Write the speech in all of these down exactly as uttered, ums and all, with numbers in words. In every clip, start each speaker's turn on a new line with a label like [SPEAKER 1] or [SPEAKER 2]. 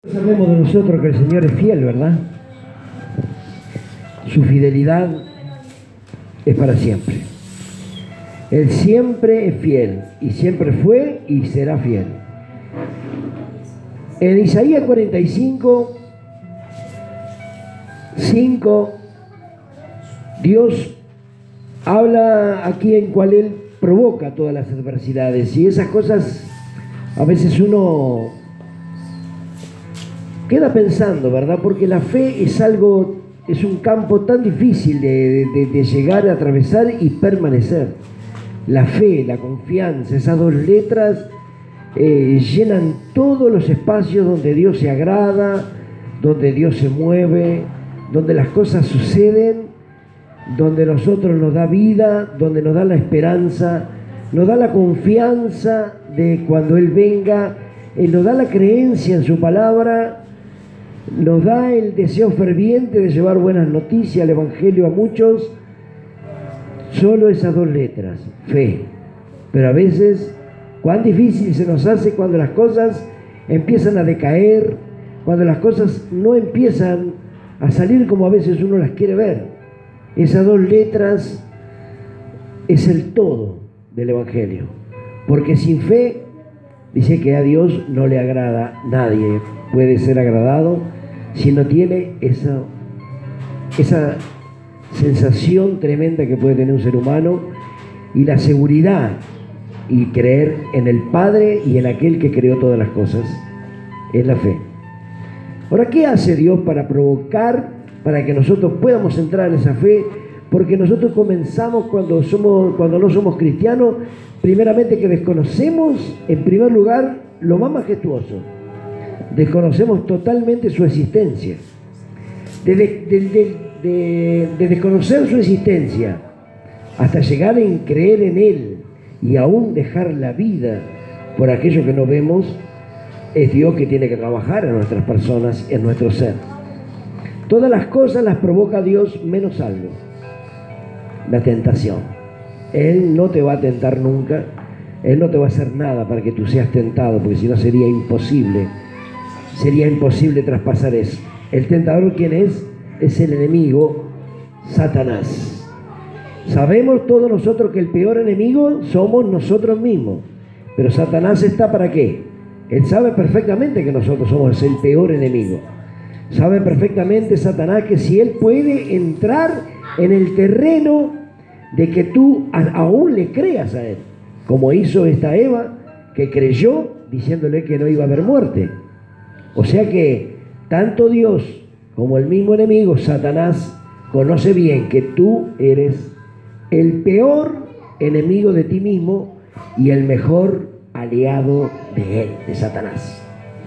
[SPEAKER 1] Sabemos de nosotros que el Señor es fiel, ¿verdad? Su fidelidad es para siempre. Él siempre es fiel, y siempre fue y será fiel. En Isaías cuarenta y cinco, cinco, Dios habla aquí en cual Él provoca todas las adversidades, y esas cosas a veces uno queda pensando, ¿verdad? Porque la fe es algo, es un campo tan difícil de, de, de llegar a atravesar y permanecer. La fe, la confianza, esas dos letras eh, llenan todos los espacios donde Dios se agrada, donde Dios se mueve, donde las cosas suceden, donde nosotros nos da vida, donde nos da la esperanza, nos da la confianza de cuando Él venga, Él nos da la creencia en su palabra, nos da el deseo ferviente de llevar buenas noticias, el Evangelio a muchos. Solo esas dos letras, fe. Pero a veces, cuán difícil se nos hace cuando las cosas empiezan a decaer, cuando las cosas no empiezan a salir como a veces uno las quiere ver. Esas dos letras es el todo del Evangelio. Porque sin fe, dice que a Dios no le agrada nadie. Puede ser agradado si no tiene esa, esa sensación tremenda que puede tener un ser humano y la seguridad y creer en el Padre y en aquel que creó todas las cosas. Es la fe. Ahora, ¿qué hace Dios para provocar, para que nosotros podamos entrar en esa fe? Porque nosotros comenzamos cuando, somos, cuando no somos cristianos, primeramente que desconocemos, en primer lugar, lo más majestuoso. Desconocemos totalmente su existencia. De, de, de, de, de, de desconocer su existencia hasta llegar en creer en Él y aún dejar la vida por aquello que no vemos, es Dios que tiene que trabajar en nuestras personas, en nuestro ser. Todas las cosas las provoca Dios menos algo: la tentación. Él no te va a tentar nunca, Él no te va a hacer nada para que tú seas tentado, porque si no sería imposible. Sería imposible traspasar eso. El tentador, ¿quién es? Es el enemigo, Satanás. Sabemos todos nosotros que el peor enemigo somos nosotros mismos. Pero Satanás está ¿para qué? Él sabe perfectamente que nosotros somos el peor enemigo. Sabe perfectamente Satanás que si él puede entrar en el terreno de que tú aún le creas a él, como hizo esta Eva, que creyó diciéndole que no iba a haber muerte. O sea que tanto Dios como el mismo enemigo, Satanás, conoce bien que tú eres el peor enemigo de ti mismo y el mejor aliado de él, de Satanás.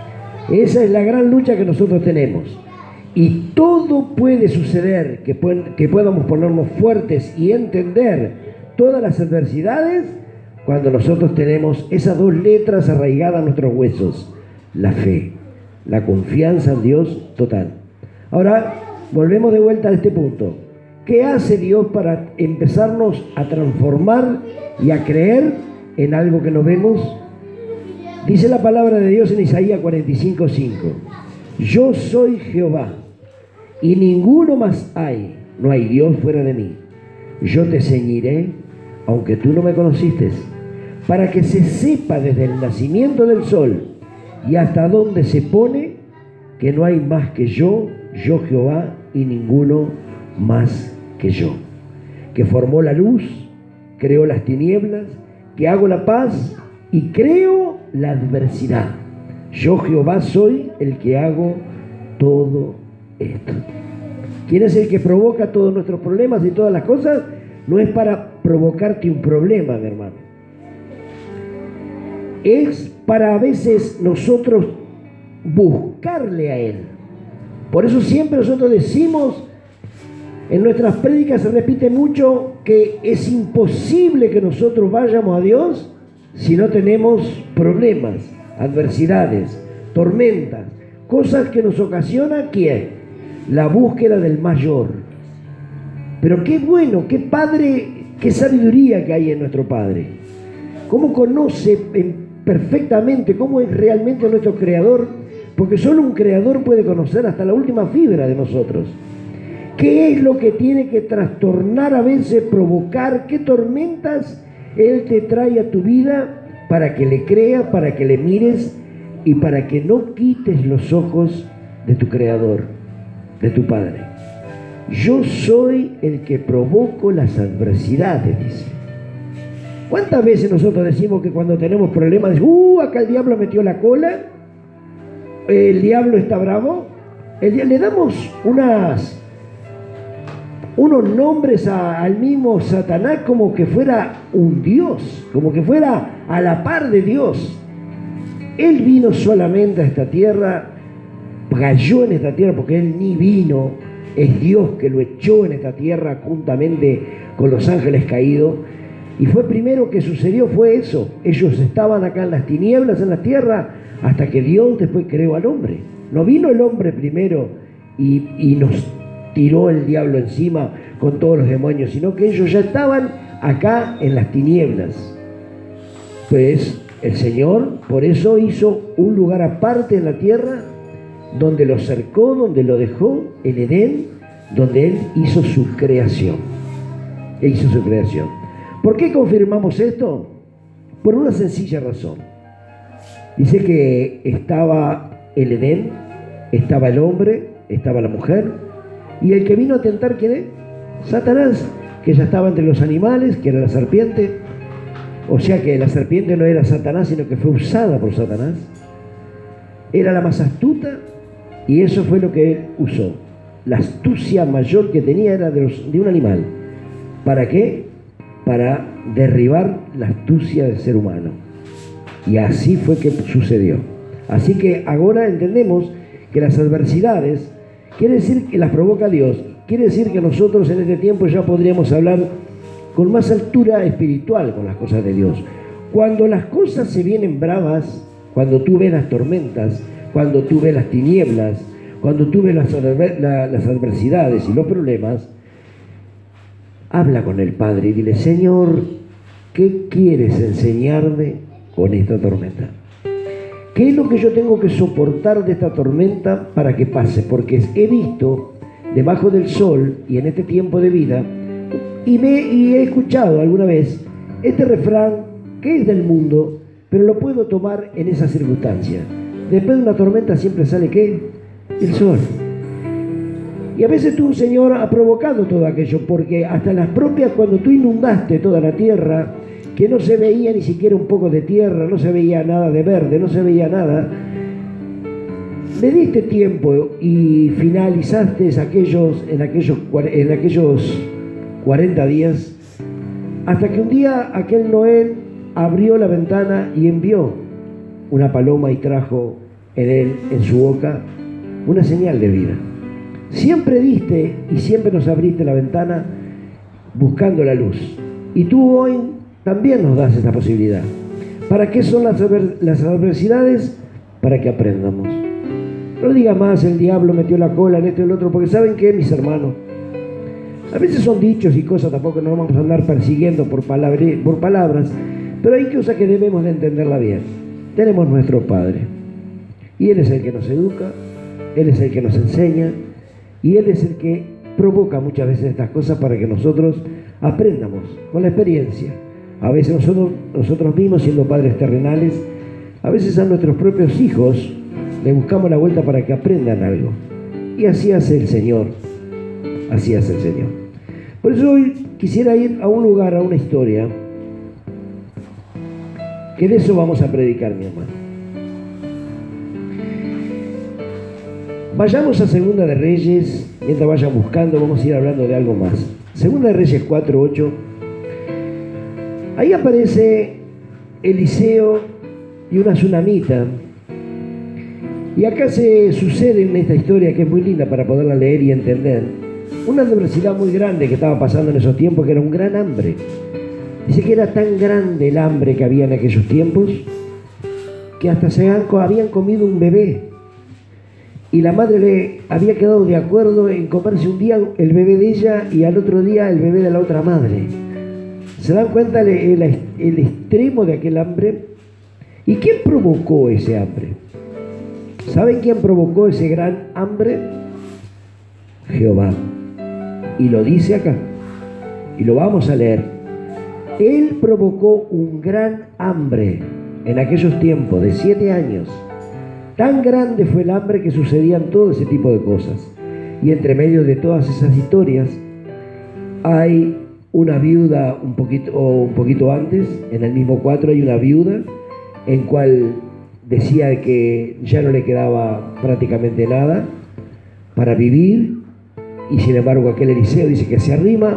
[SPEAKER 1] Esa es la gran lucha que nosotros tenemos. Y todo puede suceder, que, pueden, que podamos ponernos fuertes y entender todas las adversidades cuando nosotros tenemos esas dos letras arraigadas a nuestros huesos: la fe, la confianza en Dios total. Ahora, volvemos de vuelta a este punto. ¿Qué hace Dios para empezarnos a transformar y a creer en algo que no vemos? Dice la palabra de Dios en Isaías cuarenta y cinco, cinco. Yo soy Jehová, y ninguno más hay. No hay Dios fuera de mí. Yo te ceñiré, aunque tú no me conociste, para que se sepa desde el nacimiento del sol y hasta donde se pone, que no hay más que yo, yo Jehová, y ninguno más que yo. Que formó la luz, creó las tinieblas, que hago la paz y creo la adversidad. Yo Jehová soy el que hago todo esto. ¿Quién es el que provoca todos nuestros problemas y todas las cosas? No es para provocarte un problema, mi hermano. Es para a veces nosotros buscarle a Él. Por eso siempre nosotros decimos, en nuestras prédicas se repite mucho que es imposible que nosotros vayamos a Dios si no tenemos problemas, adversidades, tormentas, cosas que nos ocasiona ¿quién? La búsqueda del mayor. Pero qué bueno, qué padre, qué sabiduría que hay en nuestro Padre. Cómo conoce perfectamente cómo es realmente nuestro Creador, porque solo un creador puede conocer hasta la última fibra de nosotros. ¿Qué es lo que tiene que trastornar a veces, provocar? ¿Qué tormentas Él te trae a tu vida para que le creas, para que le mires y para que no quites los ojos de tu Creador, de tu Padre? Yo soy el que provoco las adversidades, dice. ¿Cuántas veces nosotros decimos que cuando tenemos problemas, uh, acá el diablo metió la cola, el diablo está bravo? El, le damos unas... unos nombres a, al mismo Satanás como que fuera un Dios, como que fuera a la par de Dios. Él vino solamente a esta tierra, cayó en esta tierra porque Él ni vino, es Dios que lo echó en esta tierra juntamente con los ángeles caídos. Y fue primero que sucedió, fue eso. Ellos estaban acá en las tinieblas, en la tierra, hasta que Dios después creó al hombre. No vino el hombre primero y, y nos tiró el diablo encima con todos los demonios, sino que ellos ya estaban acá en las tinieblas. Pues el Señor por eso hizo un lugar aparte en la tierra, donde lo cercó, donde lo dejó, el Edén, donde Él hizo su creación. Él hizo su creación. ¿Por qué confirmamos esto? Por una sencilla razón. Dice que estaba el Edén, estaba el hombre, estaba la mujer, y el que vino a tentar, ¿quién es? Satanás, que ya estaba entre los animales, que era la serpiente. O sea que la serpiente no era Satanás, sino que fue usada por Satanás. Era la más astuta, y eso fue lo que él usó. La astucia mayor que tenía era de, los, de un animal. ¿Para qué? Para derribar la astucia del ser humano. Y así fue que sucedió. Así que ahora entendemos que las adversidades quiere decir que las provoca Dios. Quiere decir que nosotros en este tiempo ya podríamos hablar con más altura espiritual con las cosas de Dios. Cuando las cosas se vienen bravas, cuando tú ves las tormentas, cuando tú ves las tinieblas, cuando tú ves las, las adversidades y los problemas, habla con el Padre y dile: Señor, ¿qué quieres enseñarme con esta tormenta? ¿Qué es lo que yo tengo que soportar de esta tormenta para que pase? Porque he visto debajo del sol y en este tiempo de vida, y, me, y he escuchado alguna vez este refrán que es del mundo, pero lo puedo tomar en esa circunstancia. Después de una tormenta siempre sale ¿qué? El sol. Y a veces tú, Señor, has provocado todo aquello, porque hasta las propias, cuando tú inundaste toda la tierra, que no se veía ni siquiera un poco de tierra, no se veía nada de verde, no se veía nada, le diste tiempo y finalizaste aquellos, en, aquellos, en aquellos cuarenta días, hasta que un día aquel Noé abrió la ventana y envió una paloma y trajo en él, en su boca, una señal de vida. Siempre diste y siempre nos abriste la ventana buscando la luz. Y tú hoy también nos das esta posibilidad. ¿Para qué son las, adver las adversidades? Para que aprendamos. No diga más, el diablo metió la cola en esto y el otro, porque ¿saben qué, mis hermanos? A veces son dichos y cosas, tampoco nos vamos a andar persiguiendo por, por palabras, pero hay cosas que debemos de entenderla bien. Tenemos nuestro Padre, y Él es el que nos educa, Él es el que nos enseña, y Él es el que provoca muchas veces estas cosas para que nosotros aprendamos con la experiencia. A veces nosotros, nosotros mismos, siendo padres terrenales, a veces a nuestros propios hijos le buscamos la vuelta para que aprendan algo. Y así hace el Señor, así hace el Señor. Por eso hoy quisiera ir a un lugar, a una historia, que de eso vamos a predicar, mi hermano. Vayamos a Segunda de Reyes, mientras vayan buscando, vamos a ir hablando de algo más. Segunda de Reyes cuatro, ocho. Ahí aparece Eliseo y una tsunamita. Y acá se sucede en esta historia, que es muy linda para poderla leer y entender, una adversidad muy grande que estaba pasando en esos tiempos, que era un gran hambre. Dice que era tan grande el hambre que había en aquellos tiempos, que hasta se habían comido un bebé. Y la madre le había quedado de acuerdo en comerse un día el bebé de ella y al otro día el bebé de la otra madre. ¿Se dan cuenta el, el, el extremo de aquel hambre? ¿Y quién provocó ese hambre? ¿Saben quién provocó ese gran hambre? Jehová. Y lo dice acá. Y lo vamos a leer. Él provocó un gran hambre en aquellos tiempos de siete años. Tan grande fue el hambre que sucedían todo ese tipo de cosas. Y entre medio de todas esas historias hay una viuda un poquito, o un poquito antes, en el mismo cuatro hay una viuda en cual decía que ya no le quedaba prácticamente nada para vivir, y sin embargo aquel Eliseo dice que se arrima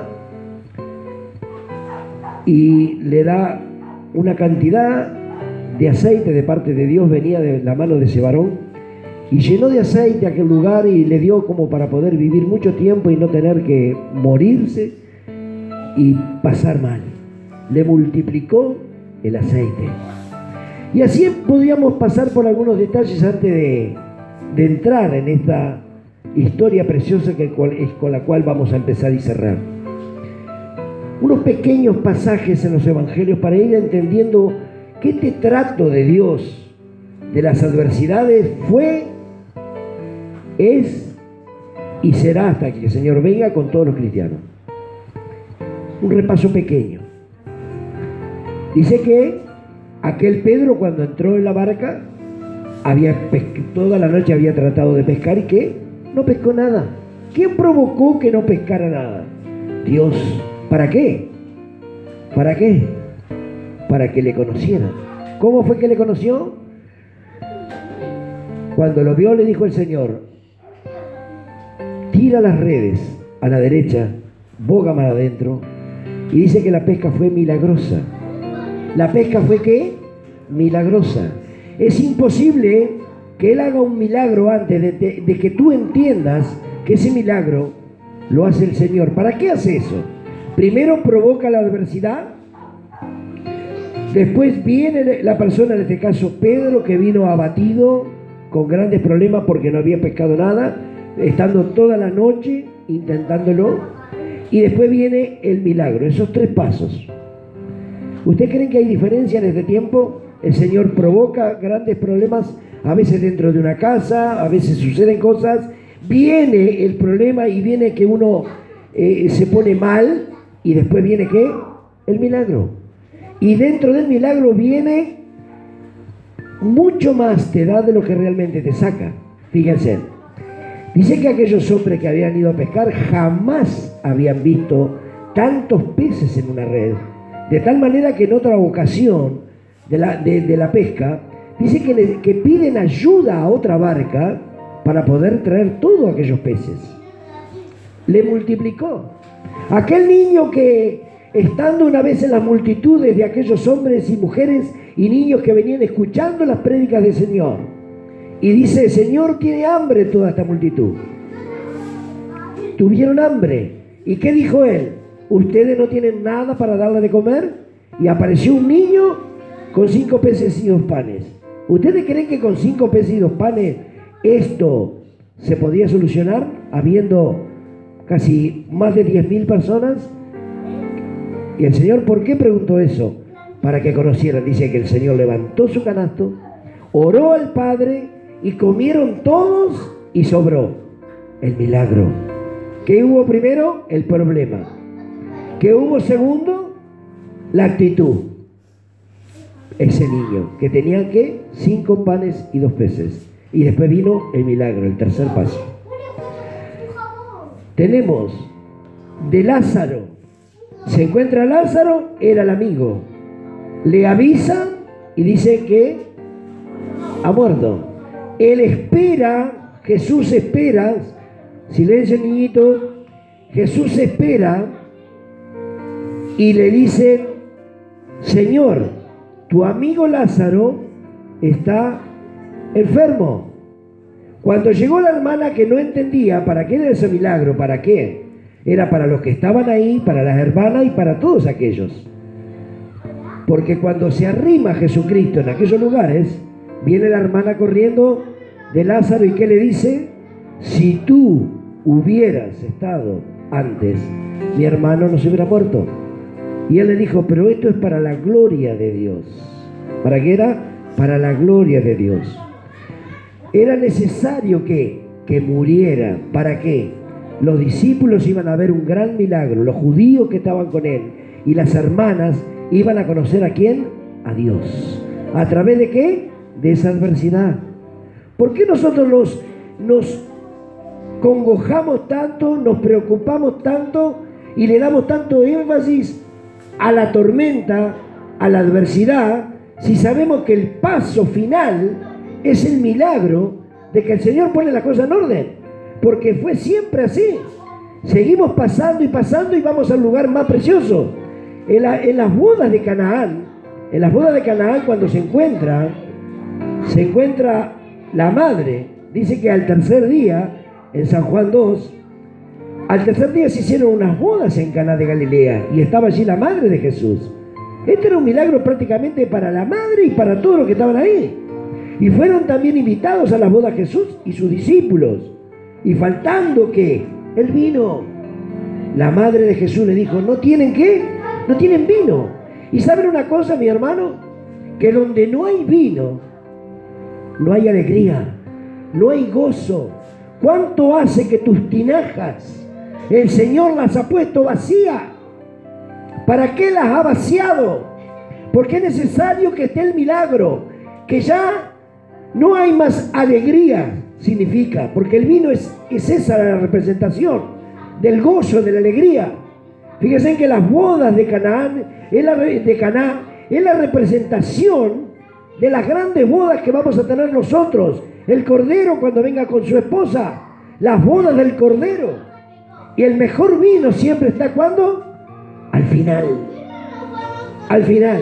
[SPEAKER 1] y le da una cantidad de aceite de parte de Dios, venía de la mano de ese varón, y llenó de aceite aquel lugar y le dio como para poder vivir mucho tiempo y no tener que morirse y pasar mal. Le multiplicó el aceite. Y así podríamos pasar por algunos detalles antes de, de entrar en esta historia preciosa que es con la cual vamos a empezar y cerrar. Unos pequeños pasajes en los evangelios para ir entendiendo que este trato de Dios de las adversidades fue, es y será hasta que el Señor venga con todos los cristianos. Un repaso pequeño. Dice que aquel Pedro, cuando entró en la barca, había toda la noche había tratado de pescar y que no pescó nada. ¿Quién provocó que no pescara nada? Dios. ¿Para qué? ¿Para qué? Para que le conocieran. ¿Cómo fue que le conoció? Cuando lo vio, le dijo el Señor: tira las redes a la derecha, boga mar adentro. Y dice que la pesca fue milagrosa. ¿La pesca fue qué? Milagrosa. Es imposible que Él haga un milagro antes de, de, de que tú entiendas que ese milagro lo hace el Señor. ¿Para qué hace eso? Primero provoca la adversidad. Después viene la persona, en este caso Pedro, que vino abatido con grandes problemas porque no había pescado nada, estando toda la noche intentándolo. Y después viene el milagro, esos tres pasos. ¿Ustedes creen que hay diferencia en este tiempo? El Señor provoca grandes problemas, a veces dentro de una casa, a veces suceden cosas, viene el problema y viene que uno eh, se pone mal, y después viene ¿qué? El milagro. Y dentro del milagro viene mucho más, te da de lo que realmente te saca. Fíjense. Dice que aquellos hombres que habían ido a pescar jamás habían visto tantos peces en una red. De tal manera que en otra ocasión de la, de, de la pesca, dice que, le, que piden ayuda a otra barca para poder traer todos aquellos peces. Le multiplicó. Aquel niño que, estando una vez en las multitudes de aquellos hombres y mujeres y niños que venían escuchando las prédicas del Señor, y dice: Señor, tiene hambre toda esta multitud. Tuvieron hambre. ¿Y qué dijo él? ¿Ustedes no tienen nada para darle de comer? Y apareció un niño con cinco peces y dos panes. ¿Ustedes creen que con cinco peces y dos panes esto se podía solucionar habiendo casi más de diez mil personas? Y el Señor, ¿por qué preguntó eso? Para que conocieran. Dice que el Señor levantó su canasto, oró al Padre, y comieron todos y sobró. El milagro. ¿Qué hubo primero? El problema. ¿Qué hubo segundo? La actitud. Ese niño que tenía ¿qué? Cinco panes y dos peces. Y después vino el milagro, el tercer paso. Tenemos de Lázaro. Se encuentra Lázaro, era el amigo. Le avisan y dice que ha muerto. Él espera, Jesús espera, silencio niñito, Jesús espera y le dicen: Señor, tu amigo Lázaro está enfermo. Cuando llegó la hermana, que no entendía para qué era ese milagro, para qué, era para los que estaban ahí, para las hermanas y para todos aquellos. Porque cuando se arrima Jesucristo en aquellos lugares, viene la hermana corriendo de Lázaro y ¿qué le dice? Si tú hubieras estado antes, mi hermano no se hubiera muerto. Y él le dijo: pero esto es para la gloria de Dios. ¿Para qué era? Para la gloria de Dios. Era necesario que, que muriera. ¿Para qué? Los discípulos iban a ver un gran milagro, los judíos que estaban con él y las hermanas iban a conocer a quién, a Dios. ¿A través de qué? De esa adversidad. ¿Por qué nosotros nos, nos congojamos tanto, nos preocupamos tanto y le damos tanto énfasis a la tormenta, a la adversidad, si sabemos que el paso final es el milagro de que el Señor pone las cosas en orden? Porque fue siempre así. Seguimos pasando y pasando y vamos al lugar más precioso. En, la, en las bodas de Canaán, en las bodas de Canaán, cuando se encuentra, se encuentra la madre. Dice que al tercer día, en San Juan dos, al tercer día se hicieron unas bodas en Caná de Galilea y estaba allí la madre de Jesús. Este era un milagro prácticamente para la madre y para todos los que estaban ahí. Y fueron también invitados a las bodas Jesús y sus discípulos. Y faltando que el vino, la madre de Jesús le dijo, ¿no tienen qué? No tienen vino. Y ¿saben una cosa, mi hermano? Que donde no hay vino, no hay alegría, no hay gozo. ¿Cuánto hace que tus tinajas el Señor las ha puesto vacías? ¿Para qué las ha vaciado? Porque es necesario que esté el milagro, que ya no hay más alegría, significa, porque el vino es, es esa la representación del gozo, de la alegría. Fíjense que las bodas de Canaán, es la, de Caná, es la representación de las grandes bodas que vamos a tener nosotros. El Cordero cuando venga con su esposa, las bodas del Cordero. Y el mejor vino siempre está ¿cuándo? Al final. Al final.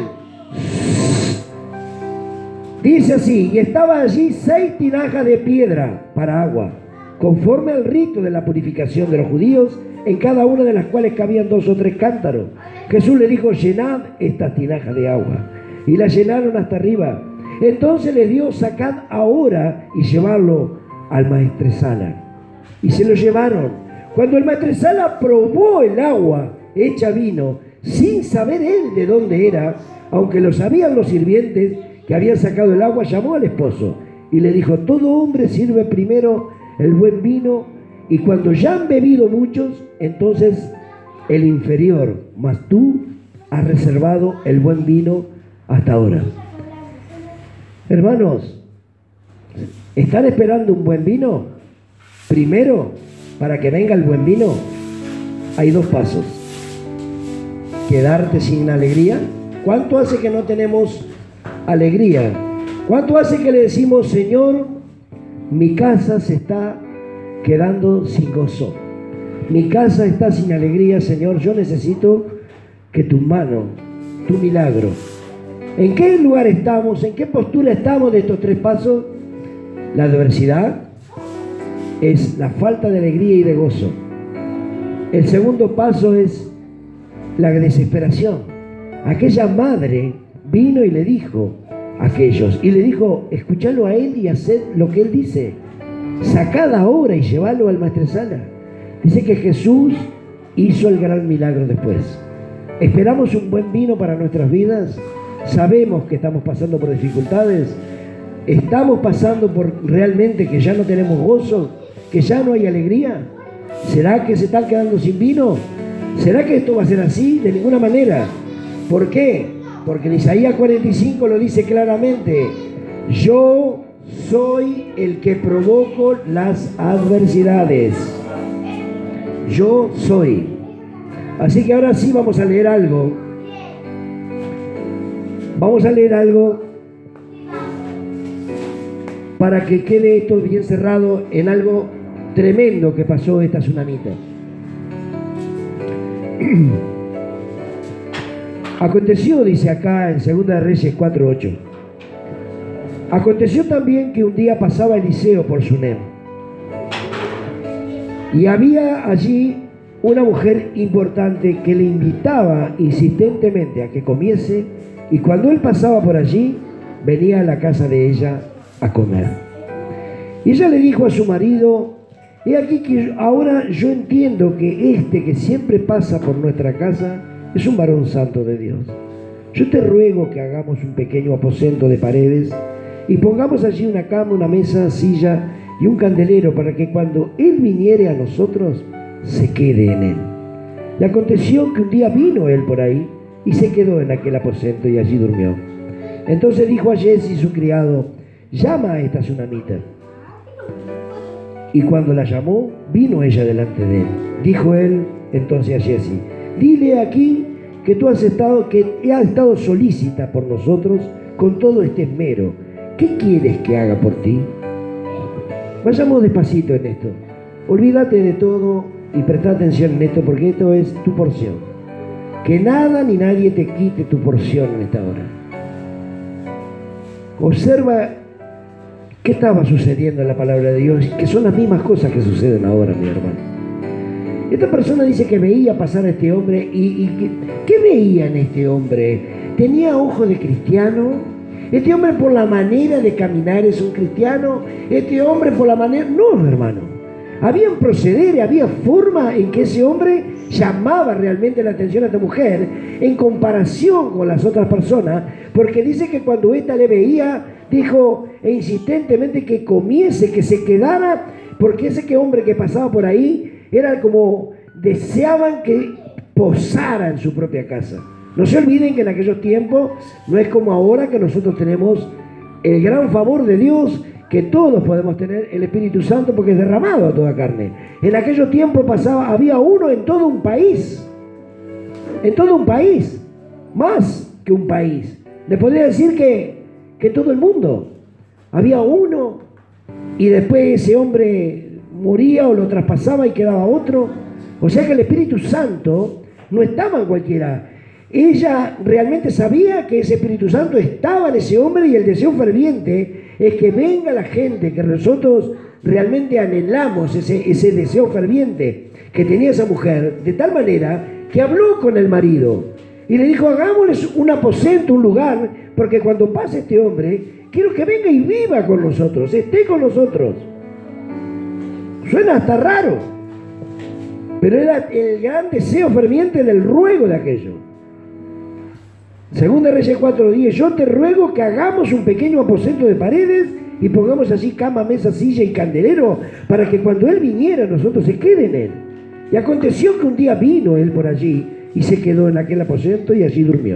[SPEAKER 1] Dice así, y estaba allí seis tinajas de piedra para agua, conforme al rito de la purificación de los judíos, en cada una de las cuales cabían dos o tres cántaros. Jesús le dijo, llenad estas tinajas de agua. Y las llenaron hasta arriba. Entonces les dio, sacad ahora y llevarlo al maestresala. Y se lo llevaron. Cuando el maestresala probó el agua hecha vino, sin saber él de dónde era, aunque lo sabían los sirvientes que habían sacado el agua, llamó al esposo y le dijo, todo hombre sirve primero el buen vino, y cuando ya han bebido muchos, entonces el inferior, mas tú has reservado el buen vino hasta ahora. Hermanos, ¿están esperando un buen vino? Primero, para que venga el buen vino, hay dos pasos. Quedarte sin alegría. ¿Cuánto hace que no tenemos alegría? ¿Cuánto hace que le decimos, Señor, mi casa se está quedando sin gozo? Mi casa está sin alegría, Señor. Yo necesito que tu mano, tu milagro. ¿En qué lugar estamos? ¿En qué postura estamos de estos tres pasos? La adversidad es la falta de alegría y de gozo. El segundo paso es la desesperación. Aquella madre vino y le dijo a aquellos, y le dijo, escuchadlo a él y haced lo que él dice. Sacad ahora y llevadlo al maestresala. Dice que Jesús hizo el gran milagro después. ¿Esperamos un buen vino para nuestras vidas? Sabemos que estamos pasando por dificultades. Estamos pasando por realmente que ya no tenemos gozo, que ya no hay alegría. ¿Será que se están quedando sin vino? ¿Será que esto va a ser así? De ninguna manera. ¿Por qué? Porque en Isaías cuarenta y cinco lo dice claramente. Yo soy el que provoco las adversidades. Yo soy. Así que ahora sí vamos a leer algo. Vamos a leer algo para que quede esto bien cerrado en algo tremendo que pasó esta tsunamita. Aconteció, dice acá en Segunda de Reyes cuatro ocho. Aconteció también que un día pasaba Eliseo por Sunem. Y había allí una mujer importante que le invitaba insistentemente a que comiese, y cuando él pasaba por allí, venía a la casa de ella a comer. Y ella le dijo a su marido, he aquí que ahora yo entiendo que este que siempre pasa por nuestra casa es un varón santo de Dios. Yo te ruego que hagamos un pequeño aposento de paredes y pongamos allí una cama, una mesa, silla y un candelero para que cuando él viniere a nosotros, se quede en él. Y aconteció que un día vino él por ahí y se quedó en aquel aposento y allí durmió. Entonces dijo a Giezi su criado: llama a esta tsunamita. Y cuando la llamó, vino ella delante de él. Dijo él entonces a Giezi: dile aquí que tú has estado, que has estado solícita por nosotros con todo este esmero. ¿Qué quieres que haga por ti? Vayamos despacito en esto. Olvídate de todo y presta atención en esto, porque esto es tu porción. Que nada ni nadie te quite tu porción en esta hora. Observa qué estaba sucediendo en la palabra de Dios, que son las mismas cosas que suceden ahora, mi hermano. Esta persona dice que veía pasar a este hombre y, y ¿qué veía en este hombre? ¿Tenía ojos de cristiano? ¿Este hombre por la manera de caminar es un cristiano? ¿Este hombre por la manera...? No, hermano. Había un proceder, había forma en que ese hombre llamaba realmente la atención a esta mujer en comparación con las otras personas, porque dice que cuando ésta le veía, dijo e insistentemente que comiese, que se quedara, porque ese que hombre que pasaba por ahí era como deseaban que posara en su propia casa. No se olviden que en aquellos tiempos no es como ahora, que nosotros tenemos el gran favor de Dios, que todos podemos tener el Espíritu Santo porque es derramado a toda carne. En aquellos tiempos pasaba, había uno en todo un país, en todo un país, más que un país. Le podría decir que, que todo el mundo. Había uno y después ese hombre moría o lo traspasaba y quedaba otro. O sea que el Espíritu Santo no estaba en cualquiera. Ella realmente sabía que ese Espíritu Santo estaba en ese hombre, y el deseo ferviente es que venga la gente, que nosotros realmente anhelamos ese, ese deseo ferviente que tenía esa mujer, de tal manera que habló con el marido y le dijo: hagámosles un aposento, un lugar, porque cuando pase este hombre, quiero que venga y viva con nosotros, esté con nosotros. Suena hasta raro, pero era el gran deseo ferviente del ruego de aquello. Segunda Reyes cuatro diez: yo te ruego que hagamos un pequeño aposento de paredes y pongamos allí cama, mesa, silla y candelero, para que cuando él viniera nosotros se quede en él. Y aconteció que un día vino él por allí y se quedó en aquel aposento y allí durmió.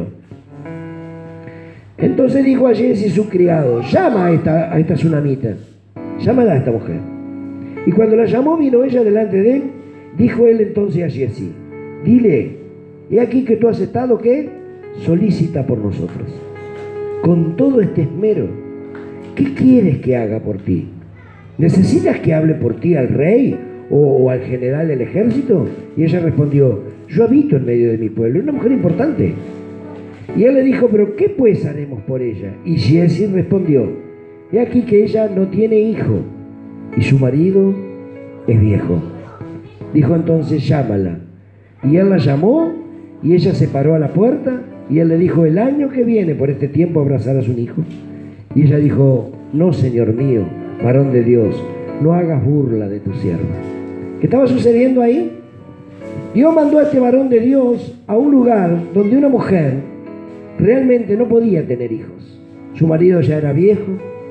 [SPEAKER 1] Entonces dijo a Giezi su criado: llama a esta, a esta tsunamita, llámala a esta mujer. Y cuando la llamó, vino ella delante de él. Dijo él entonces a Giezi: dile, he aquí que tú has estado, ¿qué? Solícita por nosotros, con todo este esmero. ¿Qué quieres que haga por ti? ¿Necesitas que hable por ti al rey o, o al general del ejército? Y ella respondió: yo habito en medio de mi pueblo, una mujer importante. Y él le dijo: pero ¿qué pues haremos por ella? Y Giezi respondió: he aquí que ella no tiene hijo y su marido es viejo. Dijo entonces: llámala. Y él la llamó y ella se paró a la puerta. Y él le dijo: el año que viene por este tiempo abrazarás un hijo. Y ella dijo: no, señor mío, varón de Dios, no hagas burla de tu sierva. ¿Qué estaba sucediendo ahí? Dios mandó a este varón de Dios a un lugar donde una mujer realmente no podía tener hijos. Su marido ya era viejo.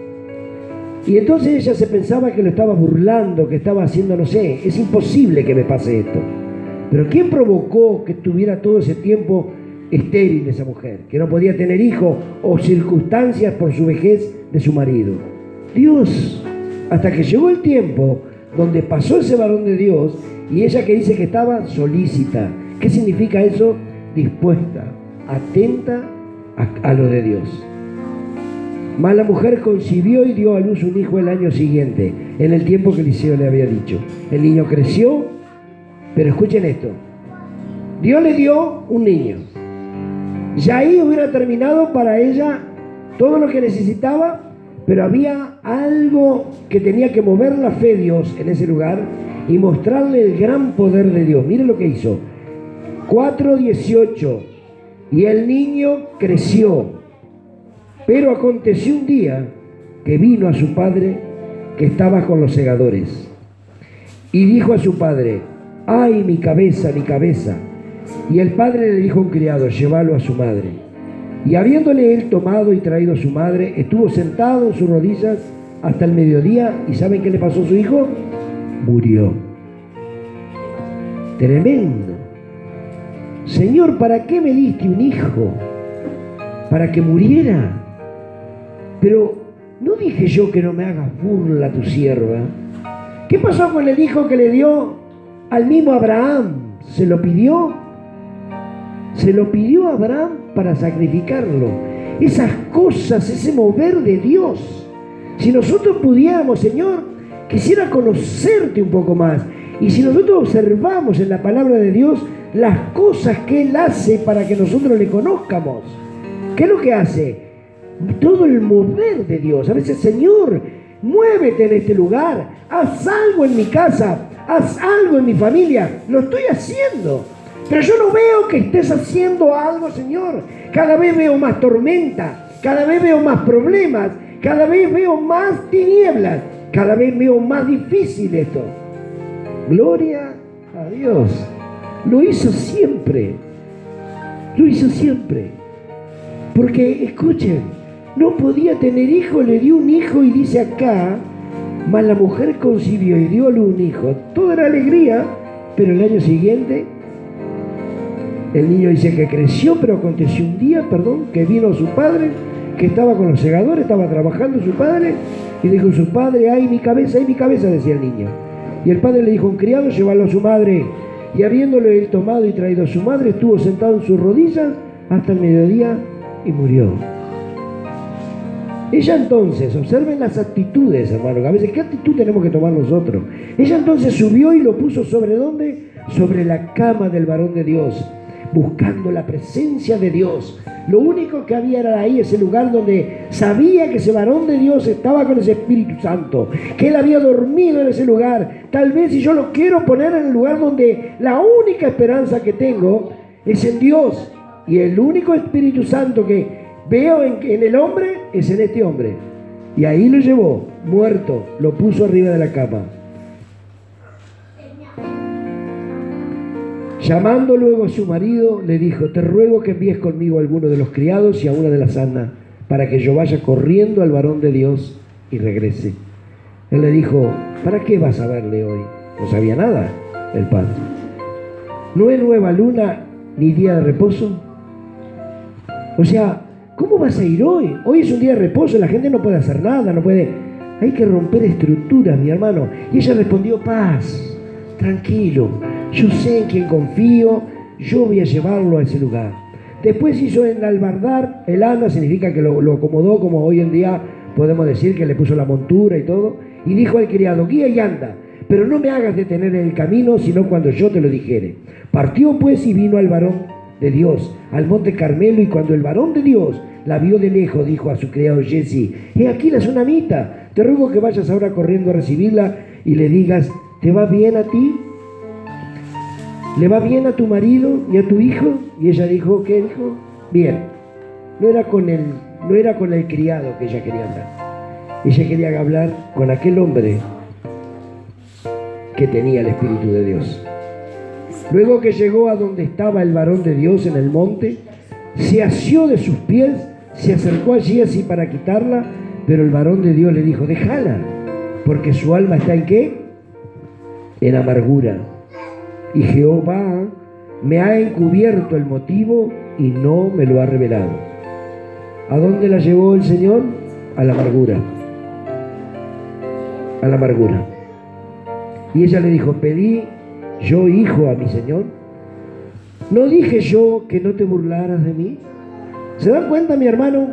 [SPEAKER 1] Y entonces ella se pensaba que lo estaba burlando, que estaba haciendo, no sé, es imposible que me pase esto. Pero ¿quién provocó que tuviera todo ese tiempo estéril esa mujer, que no podía tener hijos o circunstancias por su vejez de su marido? Dios. Hasta que llegó el tiempo donde pasó ese varón de Dios y ella, que dice que estaba solícita. ¿Qué significa eso? Dispuesta, atenta a, a lo de Dios. Mas la mujer concibió y dio a luz un hijo el año siguiente, en el tiempo que Eliseo le había dicho. El niño creció, pero escuchen esto: Dios le dio un niño. Ya ahí hubiera terminado para ella todo lo que necesitaba, pero había algo que tenía que mover la fe de Dios en ese lugar y mostrarle el gran poder de Dios. Miren lo que hizo. cuatro dieciocho: y el niño creció, pero aconteció un día que vino a su padre, que estaba con los segadores, y dijo a su padre: ¡ay, mi cabeza, mi cabeza! Y el padre le dijo a un criado: llévalo a su madre. Y habiéndole él tomado y traído a su madre, estuvo sentado en sus rodillas hasta el mediodía. ¿Y saben qué le pasó a su hijo? Murió. Tremendo. Señor, ¿para qué me diste un hijo? ¿Para que muriera? Pero no dije yo que no me hagas burla tu sierva. ¿Qué pasó con el hijo que le dio al mismo Abraham? ¿Se lo pidió? Se lo pidió a Abraham para sacrificarlo. Esas cosas, ese mover de Dios. Si nosotros pudiéramos, Señor, quisiera conocerte un poco más. Y si nosotros observamos en la palabra de Dios las cosas que Él hace para que nosotros le conozcamos. ¿Qué es lo que hace? Todo el mover de Dios. A veces, Señor, muévete en este lugar. Haz algo en mi casa. Haz algo en mi familia. Lo estoy haciendo. Pero yo no veo que estés haciendo algo, Señor. Cada vez veo más tormenta. Cada vez veo más problemas. Cada vez veo más tinieblas. Cada vez veo más difícil esto. Gloria a Dios. Lo hizo siempre. Lo hizo siempre. Porque, escuchen, no podía tener hijo, le dio un hijo y dice acá, mas la mujer concibió y dio a luz un hijo. Toda era alegría, pero el año siguiente, el niño dice que creció, pero aconteció un día, perdón, que vino su padre, que estaba con los segadores, estaba trabajando su padre, y dijo su padre, ay mi cabeza, ay mi cabeza, decía el niño. Y el padre le dijo a un criado, llévalo a su madre. Y habiéndole él tomado y traído a su madre, estuvo sentado en sus rodillas hasta el mediodía y murió. Ella entonces, observen las actitudes, hermano, a veces, ¿qué actitud tenemos que tomar nosotros? Ella entonces subió y lo puso sobre ¿dónde? Sobre la cama del varón de Dios, buscando la presencia de Dios. Lo único que había era ahí, ese lugar donde sabía que ese varón de Dios estaba con ese Espíritu Santo, que él había dormido en ese lugar. Tal vez si yo lo quiero poner en el lugar donde la única esperanza que tengo es en Dios, y el único Espíritu Santo que veo en, en el hombre es en este hombre. Y ahí lo llevó, muerto, lo puso arriba de la cama. Llamando luego a su marido, le dijo, te ruego que envíes conmigo a alguno de los criados y a una de las asnas, para que yo vaya corriendo al varón de Dios y regrese. Él le dijo, ¿para qué vas a verle hoy? No sabía nada el padre. ¿No es nueva luna ni día de reposo? O sea, ¿cómo vas a ir hoy? Hoy es un día de reposo, la gente no puede hacer nada, no puede... Hay que romper estructuras, mi hermano. Y ella respondió, paz, tranquilo. Yo sé en quién confío, yo voy a llevarlo a ese lugar. Después hizo enalbardar el asna, significa que lo, lo acomodó, como hoy en día podemos decir que le puso la montura y todo. Y dijo al criado, guía y anda, pero no me hagas detener en el camino, sino cuando yo te lo dijere. Partió pues y vino al varón de Dios, al monte Carmelo, y cuando el varón de Dios la vio de lejos, dijo a su criado Jesse, he aquí la tsunamita, te ruego que vayas ahora corriendo a recibirla y le digas, ¿te va bien a ti? ¿Le va bien a tu marido y a tu hijo? Y ella dijo, ¿qué dijo? Bien. No era con el, no era con el criado que ella quería hablar. Ella quería hablar con aquel hombre que tenía el Espíritu de Dios. Luego que llegó a donde estaba el varón de Dios en el monte, se asió de sus pies, se acercó allí así para quitarla, pero el varón de Dios le dijo, déjala, porque su alma está en ¿qué? En amargura. Y Jehová me ha encubierto el motivo y no me lo ha revelado. ¿A dónde la llevó el Señor? A la amargura. A la amargura. Y ella le dijo, pedí yo hijo a mi Señor. ¿No dije yo que no te burlaras de mí? ¿Se dan cuenta, mi hermano?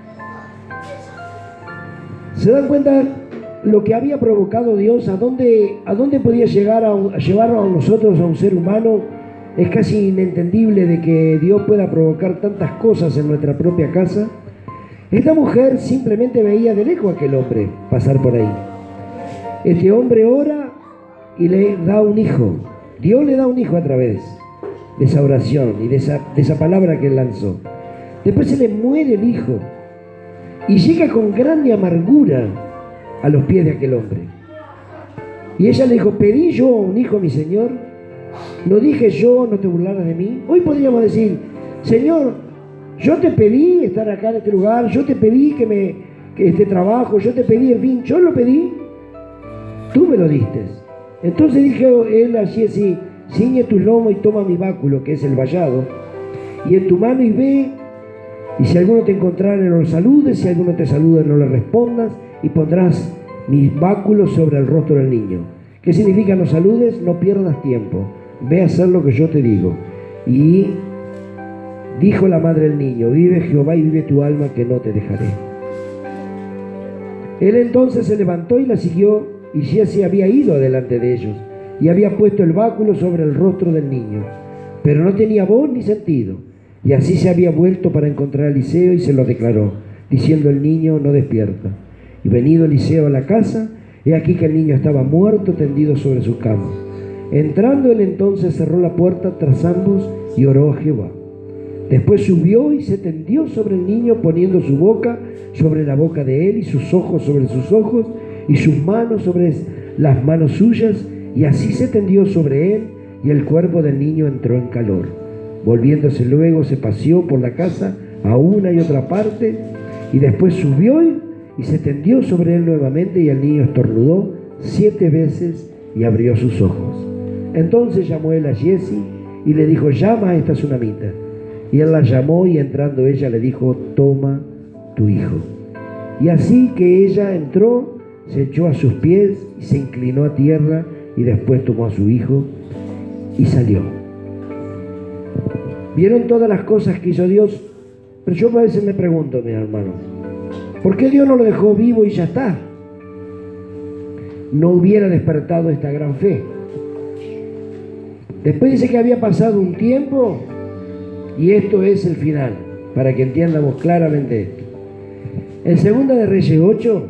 [SPEAKER 1] ¿Se dan cuenta lo que había provocado Dios? ¿A dónde, a dónde podía llegar a, a llevarnos a nosotros, a un ser humano? Es casi inentendible de que Dios pueda provocar tantas cosas en nuestra propia casa. Esta mujer simplemente veía de lejos a aquel hombre pasar por ahí. Este hombre ora y le da un hijo. Dios le da un hijo a través de esa oración y de esa, de esa palabra que él lanzó. Después se le muere el hijo y llega con grande amargura a los pies de aquel hombre. Y ella le dijo, pedí yo un hijo a mi Señor, no dije yo no te burlaras de mí. Hoy podríamos decir, Señor, Yo te pedí estar acá en este lugar, yo te pedí que me, que este trabajo, yo te pedí, en fin, yo lo pedí, tú me lo diste. Entonces dije él allí así, ciñe tu lomo y toma mi báculo, que es el vallado, y en tu mano y ve, y si alguno te encontrare no lo saludes, si alguno te saluda no le respondas, y pondrás mi báculo sobre el rostro del niño. ¿Qué significa no saludes? No pierdas tiempo, ve a hacer lo que yo te digo. Y dijo la madre del niño, vive Jehová y vive tu alma, que no te dejaré. Él entonces se levantó y la siguió, y Giezi había ido adelante de ellos, y había puesto el báculo sobre el rostro del niño, pero no tenía voz ni sentido. Y así se había vuelto para encontrar a Eliseo y se lo declaró, diciendo: el niño no despierta. Y venido Eliseo a la casa, he aquí que el niño estaba muerto, tendido sobre su cama. Entrando él entonces cerró la puerta tras ambos y oró a Jehová. Después subió y se tendió sobre el niño, poniendo su boca sobre la boca de él y sus ojos sobre sus ojos y sus manos sobre las manos suyas, y así se tendió sobre él, y el cuerpo del niño entró en calor. Volviéndose luego se paseó por la casa a una y otra parte, y después subió y se tendió sobre él nuevamente, y el niño estornudó siete veces y abrió sus ojos. Entonces llamó él a Giezi y le dijo: llama a esta tsunamita. Y él la llamó, y entrando ella le dijo: toma tu hijo. Y así que ella entró, se echó a sus pies y se inclinó a tierra, y después tomó a su hijo y salió. ¿Vieron todas las cosas que hizo Dios? Pero yo a veces me pregunto, mi hermano, ¿por qué Dios no lo dejó vivo y ya está? No hubiera despertado esta gran fe. Después dice que había pasado un tiempo, y esto es el final, para que entiendamos claramente esto. En Segunda de Reyes ocho,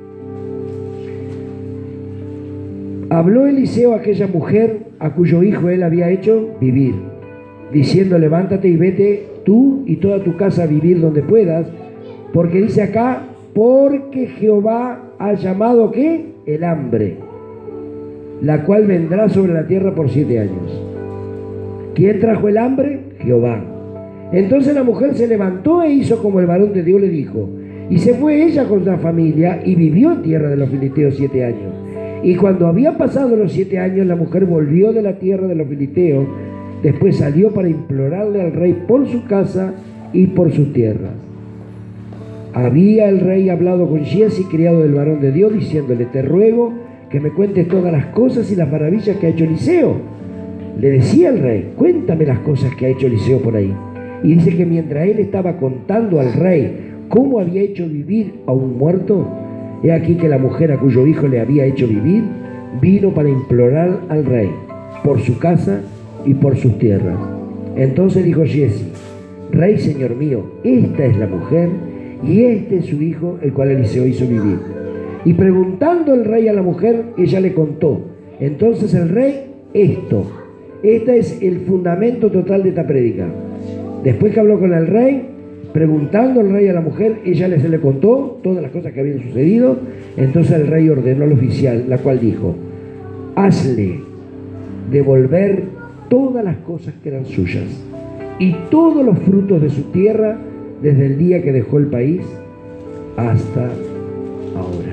[SPEAKER 1] habló Eliseo a aquella mujer a cuyo hijo él había hecho vivir, diciendo: levántate y vete tú y toda tu casa a vivir donde puedas, porque dice acá: porque Jehová ha llamado, ¿qué? El hambre, la cual vendrá sobre la tierra por siete años. ¿Quién trajo el hambre? Jehová. Entonces la mujer se levantó e hizo como el varón de Dios le dijo, y se fue ella con la familia y vivió en tierra de los filisteos siete años. Y cuando había pasado los siete años, la mujer volvió de la tierra de los filisteos. Después salió para implorarle al rey por su casa y por sus tierras. Había el rey hablado con Giezi, criado del varón de Dios, diciéndole: te ruego que me cuentes todas las cosas y las maravillas que ha hecho Eliseo. Le decía el rey: cuéntame las cosas que ha hecho Eliseo por ahí. Y dice que mientras él estaba contando al rey cómo había hecho vivir a un muerto, he aquí que la mujer a cuyo hijo le había hecho vivir vino para implorar al rey por su casa y por sus tierras. Entonces dijo Giezi: rey, señor mío, esta es la mujer y este es su hijo, el cual Eliseo hizo vivir. Y preguntando el rey a la mujer, ella le contó. Entonces el rey, esto, este es el fundamento total de esta prédica. Después que habló con el rey, preguntando el rey a la mujer, ella le, se le contó todas las cosas que habían sucedido. Entonces el rey ordenó al oficial, la cual dijo: hazle devolver todas las cosas que eran suyas y todos los frutos de su tierra desde el día que dejó el país hasta ahora.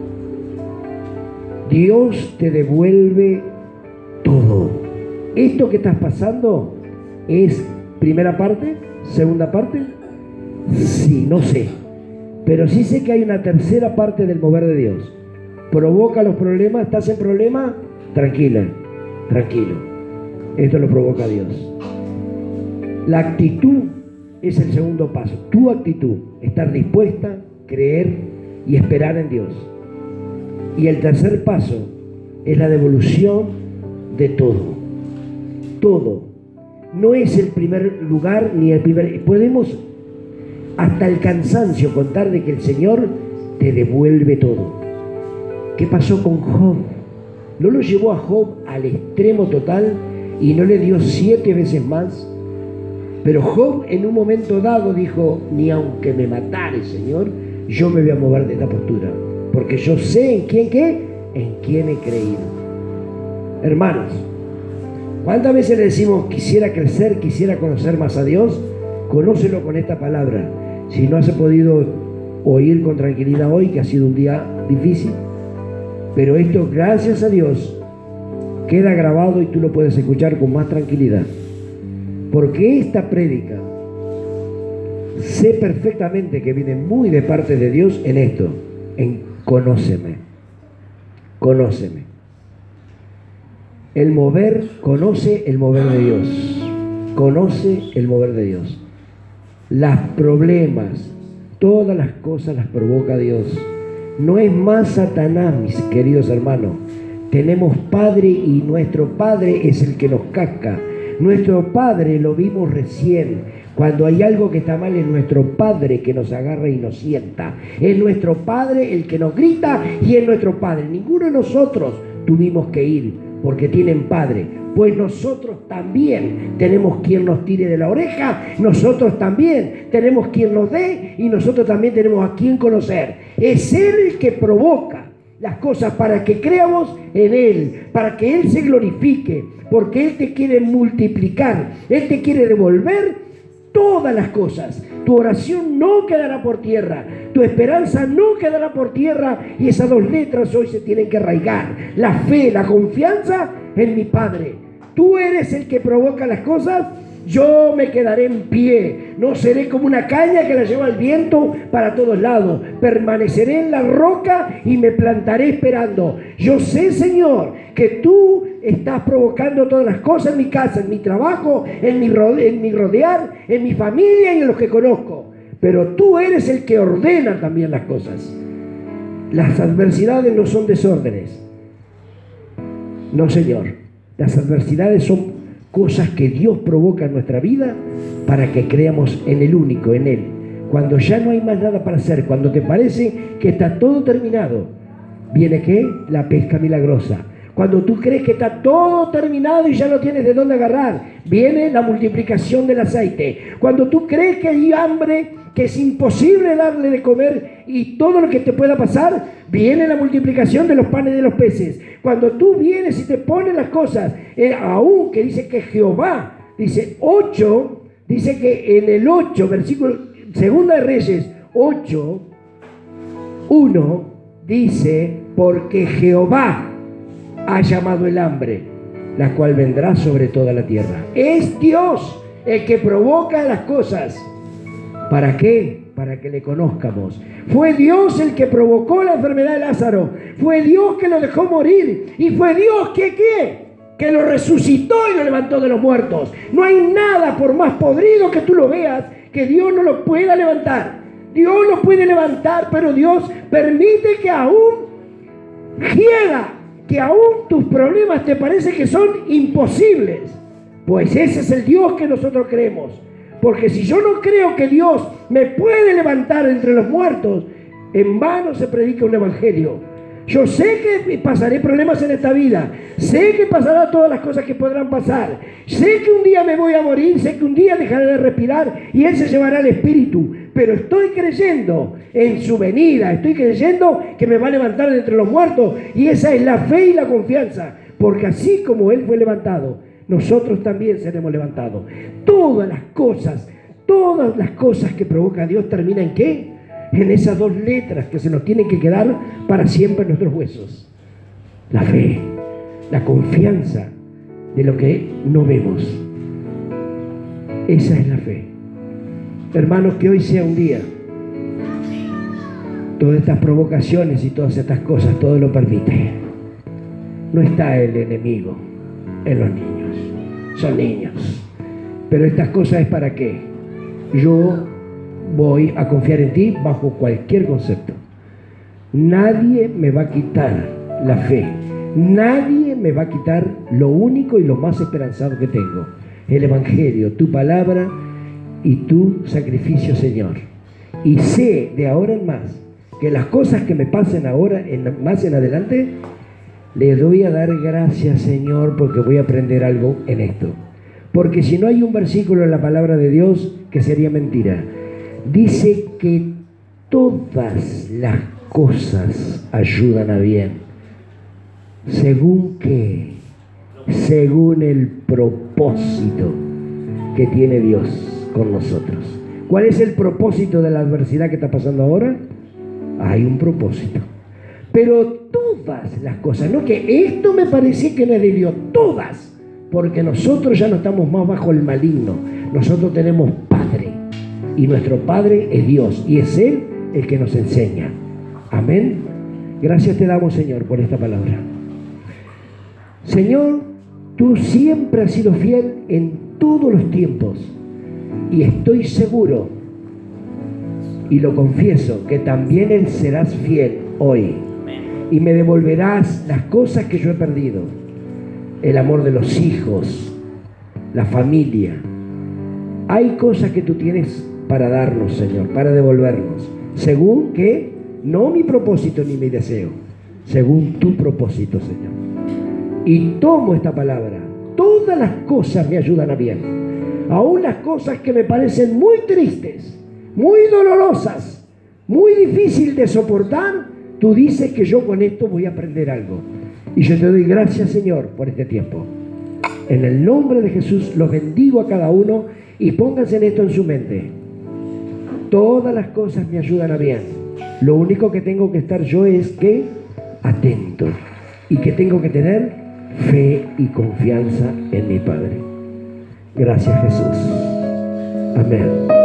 [SPEAKER 1] Dios te devuelve todo. Esto que estás pasando es primera parte, segunda parte. Sí, no sé, pero sí sé que hay una tercera parte del mover de Dios. Provoca los problemas. ¿Estás en problema? Tranquila, tranquilo. Esto lo provoca Dios. La actitud es el segundo paso. Tu actitud, estar dispuesta, creer y esperar en Dios. Y el tercer paso es la devolución de todo. Todo. No es el primer lugar ni el primer... Podemos hasta el cansancio contar de que el Señor te devuelve todo. ¿Qué pasó con Job? ¿No lo llevó a Job al extremo total y no le dio siete veces más? Pero Job en un momento dado dijo: ni aunque me matare, Señor, yo me voy a mover de esta postura, porque yo sé en quién qué, en quién he creído. Hermanos, ¿cuántas veces le decimos quisiera crecer, quisiera conocer más a Dios? Conócelo con esta palabra. Si no has podido oír con tranquilidad hoy, que ha sido un día difícil, pero esto, gracias a Dios, queda grabado y tú lo puedes escuchar con más tranquilidad. Porque esta prédica, sé perfectamente que viene muy de parte de Dios en esto, en conóceme, conóceme. El mover, conoce el mover de Dios, conoce el mover de Dios. Los problemas, todas las cosas las provoca Dios. No es más Satanás, mis queridos hermanos. Tenemos Padre y nuestro Padre es el que nos casca. Nuestro Padre lo vimos recién. Cuando hay algo que está mal, es nuestro Padre que nos agarra y nos sienta. Es nuestro Padre el que nos grita y es nuestro Padre. Ninguno de nosotros tuvimos que ir porque tienen Padre. Pues nosotros también tenemos quien nos tire de la oreja, nosotros también tenemos quien nos dé y nosotros también tenemos a quien conocer. Es Él el que provoca las cosas para que creamos en Él, para que Él se glorifique, porque Él te quiere multiplicar, Él te quiere devolver todas las cosas. Tu oración no quedará por tierra, tu esperanza no quedará por tierra, y esas dos letras hoy se tienen que arraigar: la fe, la confianza en mi Padre. Tú eres el que provoca las cosas, yo me quedaré en pie, no seré como una caña que la lleva el viento para todos lados, permaneceré en la roca y me plantaré esperando. Yo sé, Señor, que tú estás provocando todas las cosas en mi casa, en mi trabajo, en mi, rode- en mi rodear, en mi familia y en los que conozco, pero tú eres el que ordena también las cosas. Las adversidades no son desórdenes, no, Señor. Las adversidades son cosas que Dios provoca en nuestra vida para que creamos en el único, en Él. Cuando ya no hay más nada para hacer, cuando te parece que está todo terminado, viene ¿qué? La pesca milagrosa. Cuando tú crees que está todo terminado y ya no tienes de dónde agarrar, viene la multiplicación del aceite. Cuando tú crees que hay hambre, que es imposible darle de comer y todo lo que te pueda pasar, viene la multiplicación de los panes y de los peces. Cuando tú vienes y te pones las cosas, eh, aún que dice que Jehová, dice ocho, dice que en el ocho, versículo, Segunda de Reyes ocho, uno, dice, porque Jehová ha llamado el hambre, la cual vendrá sobre toda la tierra. Es Dios el que provoca las cosas. ¿Para qué? Para que le conozcamos. Fue Dios el que provocó la enfermedad de Lázaro. Fue Dios que lo dejó morir. Y fue Dios que ¿qué? Que lo resucitó y lo levantó de los muertos. No hay nada, por más podrido que tú lo veas, que Dios no lo pueda levantar. Dios lo puede levantar, pero Dios permite que aún quiera, que aún tus problemas te parece que son imposibles. Pues ese es el Dios que nosotros creemos. Porque si yo no creo que Dios me puede levantar entre los muertos, en vano se predica un evangelio. Yo sé que pasaré problemas en esta vida, sé que pasarán todas las cosas que podrán pasar, sé que un día me voy a morir, sé que un día dejaré de respirar y Él se llevará el espíritu, pero estoy creyendo en su venida, estoy creyendo que me va a levantar de entre los muertos, y esa es la fe y la confianza, porque así como Él fue levantado, nosotros también seremos levantados. Todas las cosas, todas las cosas que provoca Dios terminan ¿en qué? En esas dos letras que se nos tienen que quedar para siempre en nuestros huesos: la fe, la confianza de lo que no vemos. Esa es la fe. Hermanos, que hoy sea un día, todas estas provocaciones y todas estas cosas, todo lo permite. No está el enemigo en los niños, son niños, pero estas cosas es para qué. Yo voy a confiar en ti bajo cualquier concepto. Nadie me va a quitar la fe, nadie me va a quitar lo único y lo más esperanzado que tengo: el evangelio, tu palabra y tu sacrificio, Señor. Y sé de ahora en más que las cosas que me pasen ahora en, más en adelante, le doy a dar gracias, Señor, porque voy a aprender algo en esto. Porque si no hay un versículo en la palabra de Dios que sería mentira. Dice que todas las cosas ayudan a bien. ¿Según qué? Según el propósito que tiene Dios con nosotros. ¿Cuál es el propósito de la adversidad que está pasando ahora? Hay un propósito. Pero todas las cosas, no que esto me parece que no es de Dios, todas, porque nosotros ya no estamos más bajo el maligno, nosotros tenemos Padre, y nuestro Padre es Dios, y es Él el que nos enseña. Amén. Gracias te damos, Señor, por esta palabra. Señor, tú siempre has sido fiel en todos los tiempos, y estoy seguro, y lo confieso, que también Él serás fiel hoy, y me devolverás las cosas que yo he perdido, el amor de los hijos, la familia. Hay cosas que tú tienes para darnos, Señor, para devolvernos, según que, no mi propósito ni mi deseo, según tu propósito, Señor. Y tomo esta palabra, todas las cosas me ayudan a bien, aún las cosas que me parecen muy tristes, muy dolorosas, muy difícil de soportar. Tú dices que yo con esto voy a aprender algo. Y yo te doy gracias, Señor, por este tiempo. En el nombre de Jesús los bendigo a cada uno y pónganse en esto en su mente. Todas las cosas me ayudan a bien. Lo único que tengo que estar yo es que atento y que tengo que tener fe y confianza en mi Padre. Gracias, Jesús. Amén.